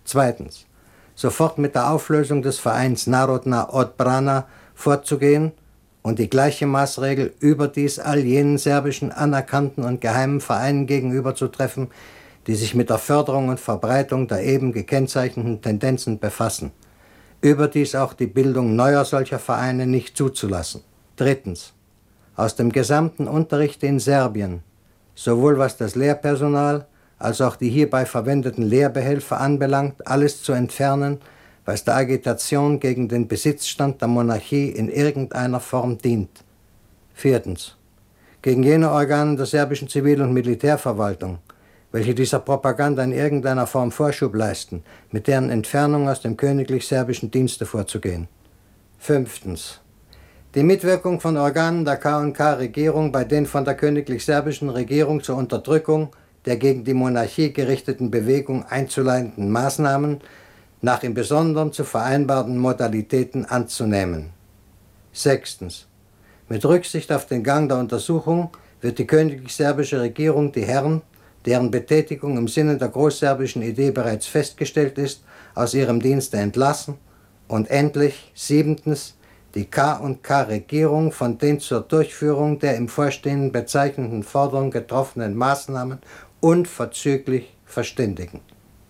Speaker 18: Zweitens, sofort mit der Auflösung des Vereins Narodna Odbrana vorzugehen und die gleiche Maßregel überdies all jenen serbischen anerkannten und geheimen Vereinen gegenüber zu treffen, die sich mit der Förderung und Verbreitung der eben gekennzeichneten Tendenzen befassen. Überdies auch die Bildung neuer solcher Vereine nicht zuzulassen. Drittens, aus dem gesamten Unterricht in Serbien, sowohl was das Lehrpersonal als auch die hierbei verwendeten Lehrbehelfer anbelangt, alles zu entfernen, was der Agitation gegen den Besitzstand der Monarchie in irgendeiner Form dient. Viertens, gegen jene Organe der serbischen Zivil- und Militärverwaltung, welche dieser Propaganda in irgendeiner Form Vorschub leisten, mit deren Entfernung aus dem königlich-serbischen Dienste vorzugehen. Fünftens, die Mitwirkung von Organen der K und K-Regierung bei den von der königlich-serbischen Regierung zur Unterdrückung der gegen die Monarchie gerichteten Bewegung einzuleitenden Maßnahmen nach im Besonderen zu vereinbarten Modalitäten anzunehmen. Sechstens, mit Rücksicht auf den Gang der Untersuchung wird die königlich-serbische Regierung die Herren, deren Betätigung im Sinne der großserbischen Idee bereits festgestellt ist, aus ihrem Dienste entlassen und endlich, siebtens, die K und K-Regierung von den zur Durchführung der im Vorstehenden bezeichneten Forderungen getroffenen Maßnahmen unverzüglich verständigen.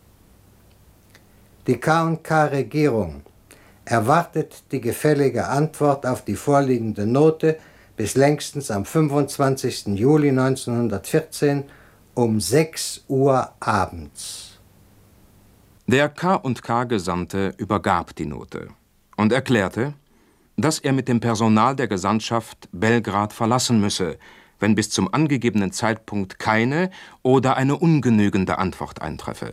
Speaker 18: Die K und K-Regierung erwartet die gefällige Antwort auf die vorliegende Note bis längstens am fünfundzwanzigsten Juli neunzehnhundertvierzehn um sechs Uhr abends.
Speaker 9: Der K und K-Gesandte übergab die Note und erklärte, dass er mit dem Personal der Gesandtschaft Belgrad verlassen müsse, wenn bis zum angegebenen Zeitpunkt keine oder eine ungenügende Antwort eintreffe.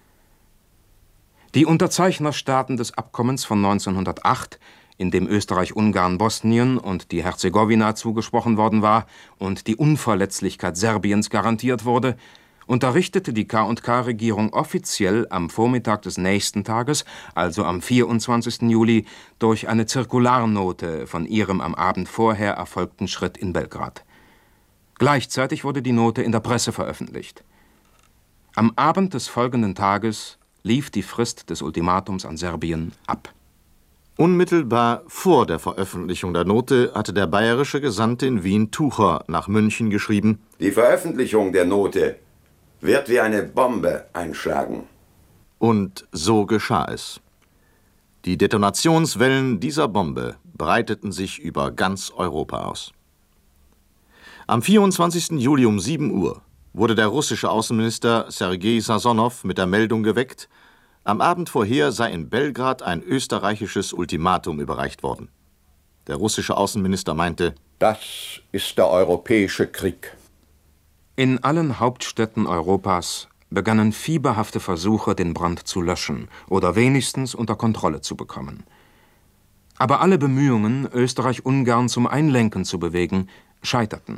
Speaker 9: Die Unterzeichnerstaaten des Abkommens von neunzehnhundertacht, in dem Österreich-Ungarn Bosnien und die Herzegowina zugesprochen worden war und die Unverletzlichkeit Serbiens garantiert wurde, unterrichtete die K und K-Regierung offiziell am Vormittag des nächsten Tages, also am vierundzwanzigsten Juli, durch eine Zirkularnote von ihrem am Abend vorher erfolgten Schritt in Belgrad. Gleichzeitig wurde die Note in der Presse veröffentlicht. Am Abend des folgenden Tages lief die Frist des Ultimatums an Serbien ab.
Speaker 10: Unmittelbar vor der Veröffentlichung der Note hatte der bayerische Gesandte in Wien Tucher nach München geschrieben:
Speaker 12: Die Veröffentlichung der Note wird wie eine Bombe einschlagen.
Speaker 10: Und so geschah es. Die Detonationswellen dieser Bombe breiteten sich über ganz Europa aus. Am vierundzwanzigsten Juli um sieben Uhr wurde der russische Außenminister Sergei Sasonow mit der Meldung geweckt, am Abend vorher sei in Belgrad ein österreichisches Ultimatum überreicht worden. Der russische Außenminister meinte:
Speaker 14: Das ist der europäische Krieg.
Speaker 9: In allen Hauptstädten Europas begannen fieberhafte Versuche, den Brand zu löschen oder wenigstens unter Kontrolle zu bekommen. Aber alle Bemühungen, Österreich-Ungarn zum Einlenken zu bewegen, scheiterten.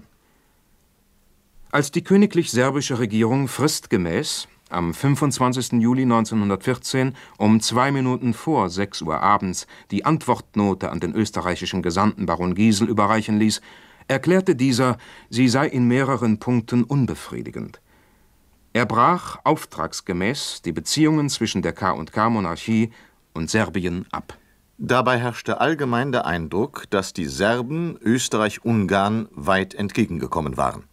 Speaker 9: Als die königlich-serbische Regierung fristgemäß am fünfundzwanzigsten Juli neunzehnhundertvierzehn um zwei Minuten vor sechs Uhr abends die Antwortnote an den österreichischen Gesandten Baron Giesel überreichen ließ, erklärte dieser, sie sei in mehreren Punkten unbefriedigend. Er brach auftragsgemäß die Beziehungen zwischen der K und K-Monarchie und Serbien ab.
Speaker 10: Dabei herrschte allgemein der Eindruck, dass die Serben Österreich-Ungarn weit entgegengekommen waren.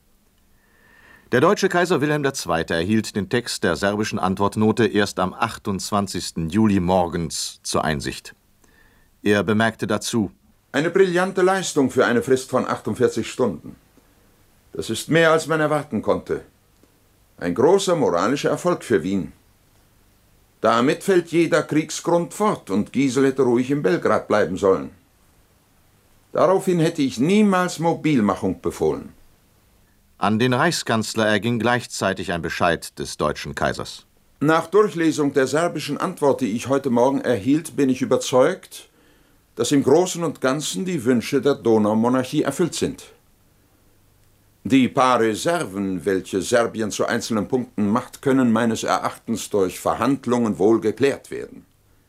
Speaker 10: Der deutsche Kaiser Wilhelm der Zweite erhielt den Text der serbischen Antwortnote erst am achtundzwanzigsten Juli morgens zur Einsicht. Er bemerkte dazu:
Speaker 19: Eine brillante Leistung für eine Frist von achtundvierzig Stunden. Das ist mehr, als man erwarten konnte. Ein großer moralischer Erfolg für Wien. Damit fällt jeder Kriegsgrund fort und Giesel hätte ruhig in Belgrad bleiben sollen. Daraufhin hätte ich niemals Mobilmachung befohlen.
Speaker 10: An den Reichskanzler erging gleichzeitig ein Bescheid des deutschen Kaisers.
Speaker 19: Nach Durchlesung der serbischen Antwort, die ich heute Morgen erhielt, bin ich überzeugt, dass im Großen und Ganzen die Wünsche der Donaumonarchie erfüllt sind. Die paar Reserven, welche Serbien zu einzelnen Punkten macht, können meines Erachtens durch Verhandlungen wohl geklärt werden.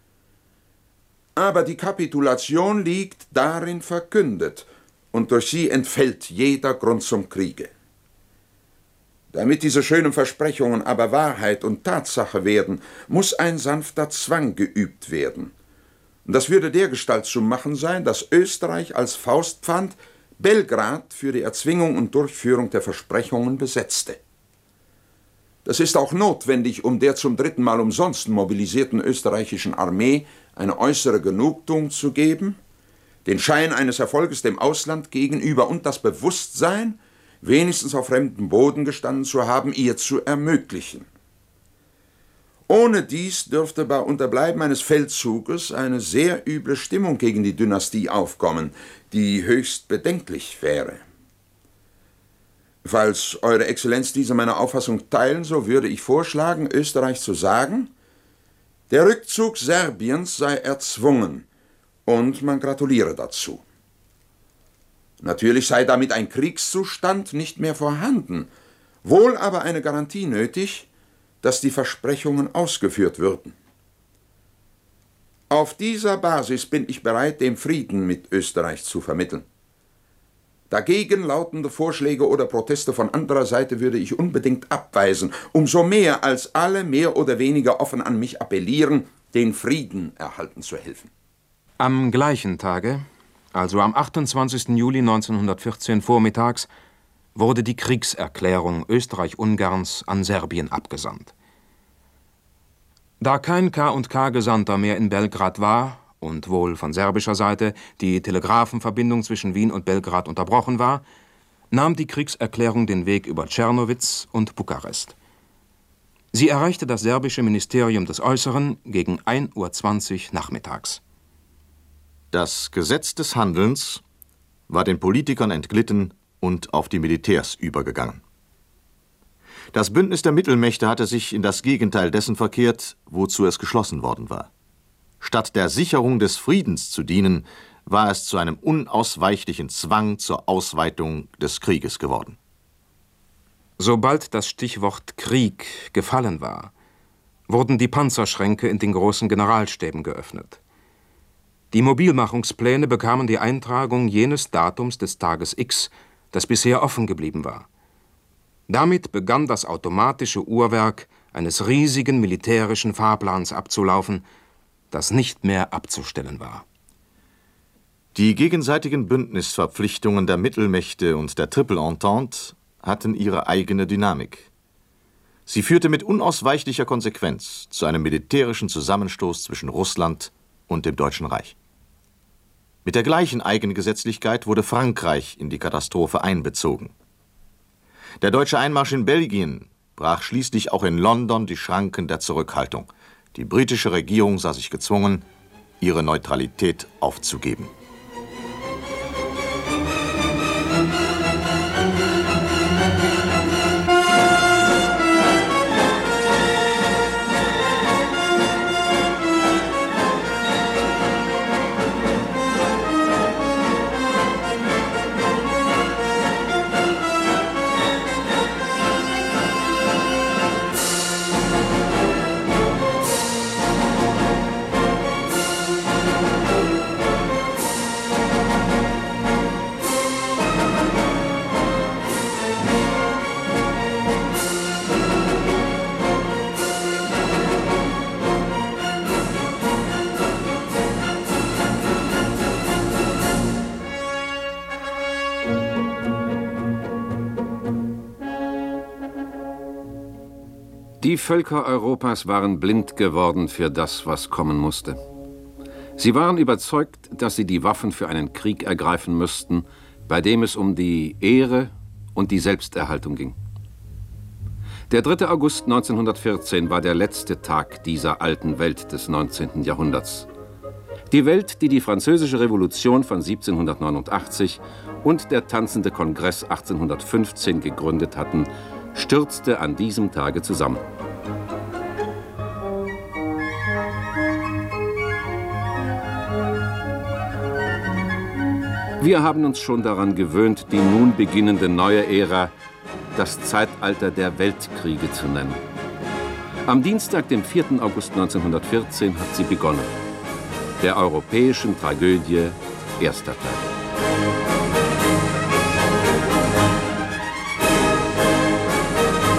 Speaker 19: Aber die Kapitulation liegt darin verkündet, und durch sie entfällt jeder Grund zum Kriege. Damit diese schönen Versprechungen aber Wahrheit und Tatsache werden, muss ein sanfter Zwang geübt werden. Und das würde dergestalt zu machen sein, dass Österreich als Faustpfand Belgrad für die Erzwingung und Durchführung der Versprechungen besetzte. Das ist auch notwendig, um der zum dritten Mal umsonst mobilisierten österreichischen Armee eine äußere Genugtuung zu geben, den Schein eines Erfolges dem Ausland gegenüber und das Bewusstsein, wenigstens auf fremdem Boden gestanden zu haben, ihr zu ermöglichen. Ohne dies dürfte bei Unterbleiben eines Feldzuges eine sehr üble Stimmung gegen die Dynastie aufkommen, die höchst bedenklich wäre. Falls Eure Exzellenz diese meine Auffassung teilen, so würde ich vorschlagen, Österreich zu sagen, der Rückzug Serbiens sei erzwungen und man gratuliere dazu. Natürlich sei damit ein Kriegszustand nicht mehr vorhanden, wohl aber eine Garantie nötig, dass die Versprechungen ausgeführt würden. Auf dieser Basis bin ich bereit, den Frieden mit Österreich zu vermitteln. Dagegen lautende Vorschläge oder Proteste von anderer Seite würde ich unbedingt abweisen, umso mehr als alle mehr oder weniger offen an mich appellieren, den Frieden erhalten zu helfen.
Speaker 9: Am gleichen Tage, also am achtundzwanzigsten Juli neunzehnhundertvierzehn vormittags, wurde die Kriegserklärung Österreich-Ungarns an Serbien abgesandt. Da kein K und K-Gesandter mehr in Belgrad war und wohl von serbischer Seite die Telegrafenverbindung zwischen Wien und Belgrad unterbrochen war, nahm die Kriegserklärung den Weg über Czernowitz und Bukarest. Sie erreichte das serbische Ministerium des Äußeren gegen ein Uhr zwanzig nachmittags.
Speaker 10: Das Gesetz des Handelns war den Politikern entglitten und auf die Militärs übergegangen. Das Bündnis der Mittelmächte hatte sich in das Gegenteil dessen verkehrt, wozu es geschlossen worden war. Statt der Sicherung des Friedens zu dienen, war es zu einem unausweichlichen Zwang zur Ausweitung des Krieges geworden.
Speaker 9: Sobald das Stichwort Krieg gefallen war, wurden die Panzerschränke in den großen Generalstäben geöffnet. Die Mobilmachungspläne bekamen die Eintragung jenes Datums des Tages X, das bisher offen geblieben war. Damit begann das automatische Uhrwerk eines riesigen militärischen Fahrplans abzulaufen, das nicht mehr abzustellen war.
Speaker 10: Die gegenseitigen Bündnisverpflichtungen der Mittelmächte und der Triple Entente hatten ihre eigene Dynamik. Sie führte mit unausweichlicher Konsequenz zu einem militärischen Zusammenstoß zwischen Russland und dem Deutschen Reich. Mit der gleichen Eigengesetzlichkeit wurde Frankreich in die Katastrophe einbezogen. Der deutsche Einmarsch in Belgien brach schließlich auch in London die Schranken der Zurückhaltung. Die britische Regierung sah sich gezwungen, ihre Neutralität aufzugeben.
Speaker 16: Die Völker Europas waren blind geworden für das, was kommen musste. Sie waren überzeugt, dass sie die Waffen für einen Krieg ergreifen müssten, bei dem es um die Ehre und die Selbsterhaltung ging. Der dritte August neunzehnhundertvierzehn war der letzte Tag dieser alten Welt des neunzehnten Jahrhunderts. Die Welt, die die Französische Revolution von siebzehnhundertneunundachtzig und der Tanzende Kongress achtzehnhundertfünfzehn gegründet hatten, stürzte an diesem Tage zusammen. Wir haben uns schon daran gewöhnt, die nun beginnende neue Ära das Zeitalter der Weltkriege zu nennen. Am Dienstag, dem vierten August neunzehnhundertvierzehn, hat sie begonnen. Der europäischen Tragödie, erster Teil.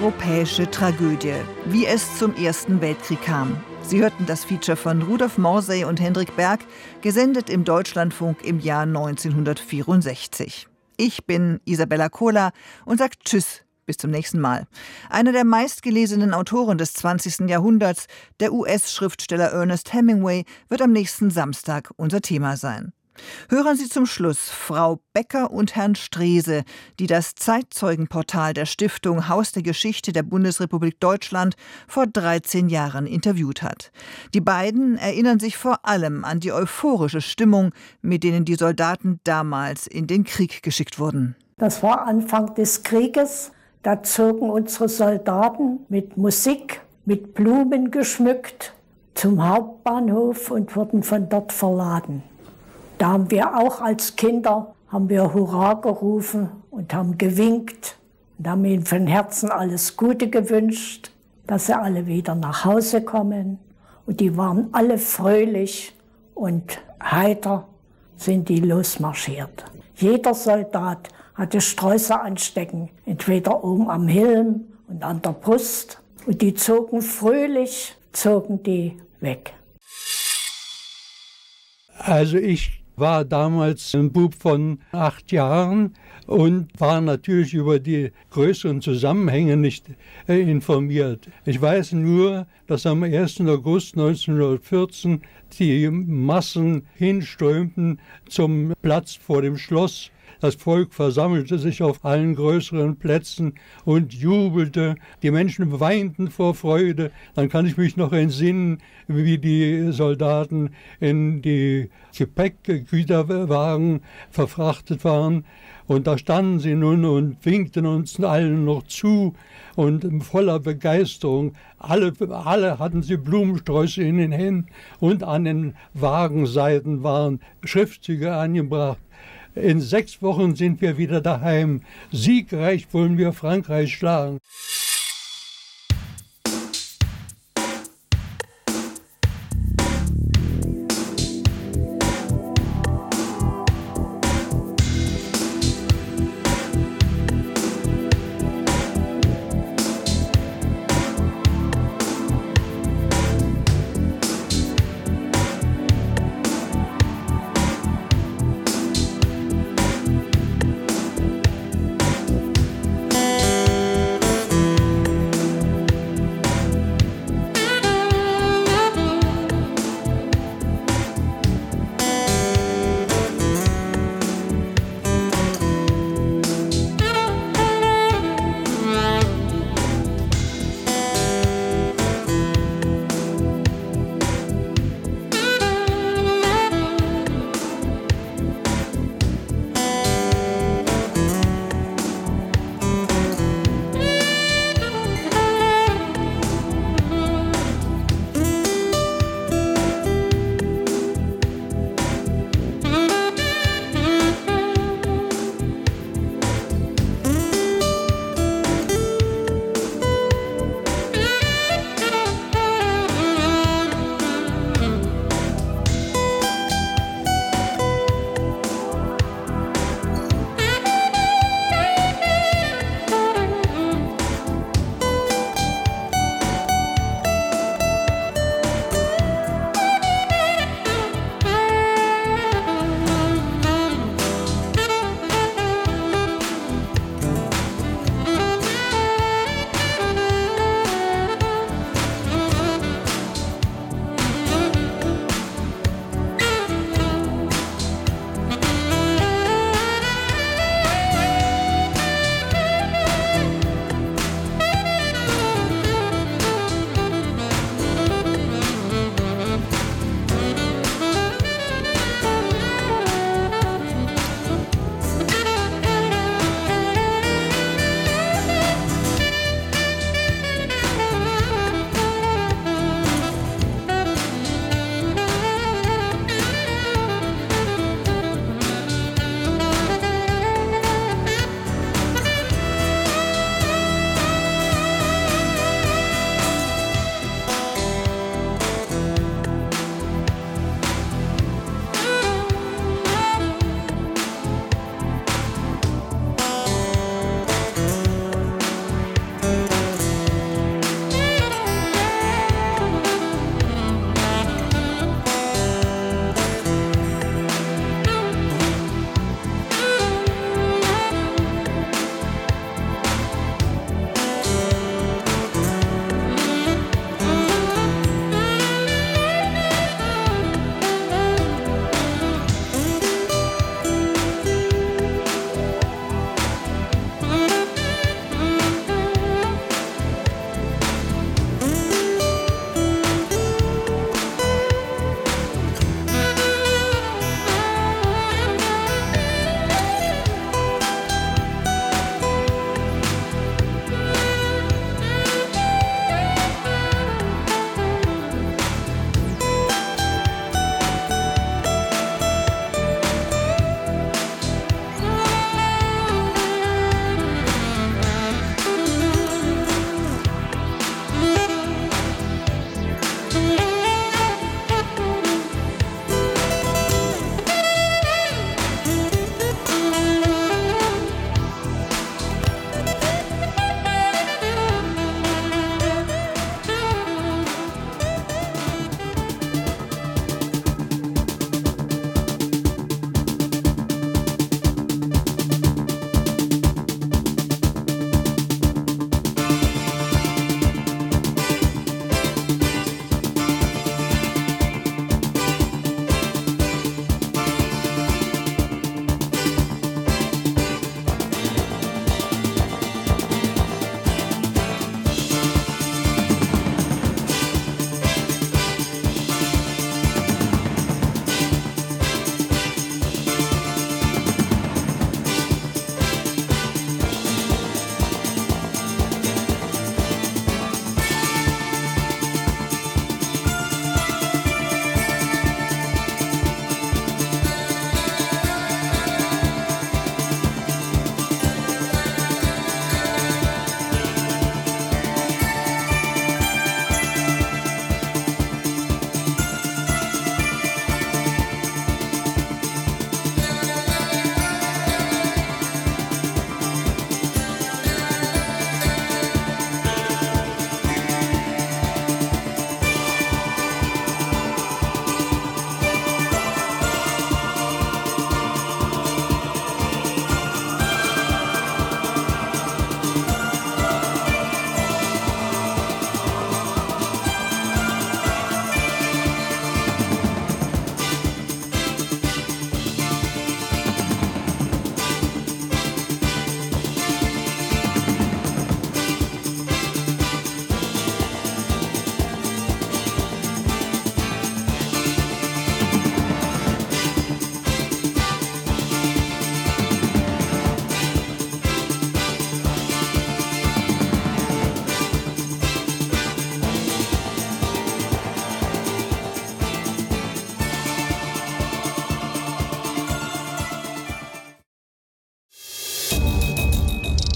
Speaker 5: europäische Tragödie, wie es zum Ersten Weltkrieg kam. Sie hörten das Feature von Rudolf Morsey und Hendrik Berg, gesendet im Deutschlandfunk im Jahr neunzehnhundertvierundsechzig. Ich bin Isabella Kohler und sage Tschüss, bis zum nächsten Mal. Einer der meistgelesenen Autoren des zwanzigsten Jahrhunderts, der U S-Schriftsteller Ernest Hemingway, wird am nächsten Samstag unser Thema sein. Hören Sie zum Schluss Frau Becker und Herrn Strese, die das Zeitzeugenportal der Stiftung Haus der Geschichte der Bundesrepublik Deutschland vor dreizehn Jahren interviewt hat. Die beiden erinnern sich vor allem an die euphorische Stimmung, mit denen die Soldaten damals in den Krieg geschickt wurden.
Speaker 20: Das war Anfang des Krieges. Da zogen unsere Soldaten mit Musik, mit Blumen geschmückt zum Hauptbahnhof und wurden von dort verladen. Da haben wir auch als Kinder, haben wir Hurra gerufen und haben gewinkt und haben ihnen von Herzen alles Gute gewünscht, dass sie alle wieder nach Hause kommen. Und die waren alle fröhlich und heiter sind die losmarschiert. Jeder Soldat hatte Sträuße anstecken, entweder oben am Helm und an der Brust. Und die zogen fröhlich, zogen die weg.
Speaker 21: Also ich war damals ein Bub von acht Jahren und war natürlich über die größeren Zusammenhänge nicht äh, informiert. Ich weiß nur, dass am ersten August neunzehnhundertvierzehn die Massen hinströmten zum Platz vor dem Schloss. Das Volk versammelte sich auf allen größeren Plätzen und jubelte. Die Menschen weinten vor Freude. Dann kann ich mich noch entsinnen, wie die Soldaten in die Gepäckgüterwagen verfrachtet waren. Und da standen sie nun und winkten uns allen noch zu und voller Begeisterung. Alle, alle hatten sie Blumensträuße in den Händen und an den Wagenseiten waren Schriftzüge angebracht. In sechs Wochen sind wir wieder daheim. Siegreich wollen wir Frankreich schlagen.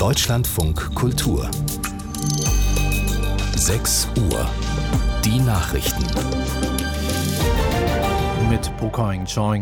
Speaker 1: Deutschlandfunk Kultur. sechs Uhr. Die Nachrichten.
Speaker 22: Mit Pokaing Chong.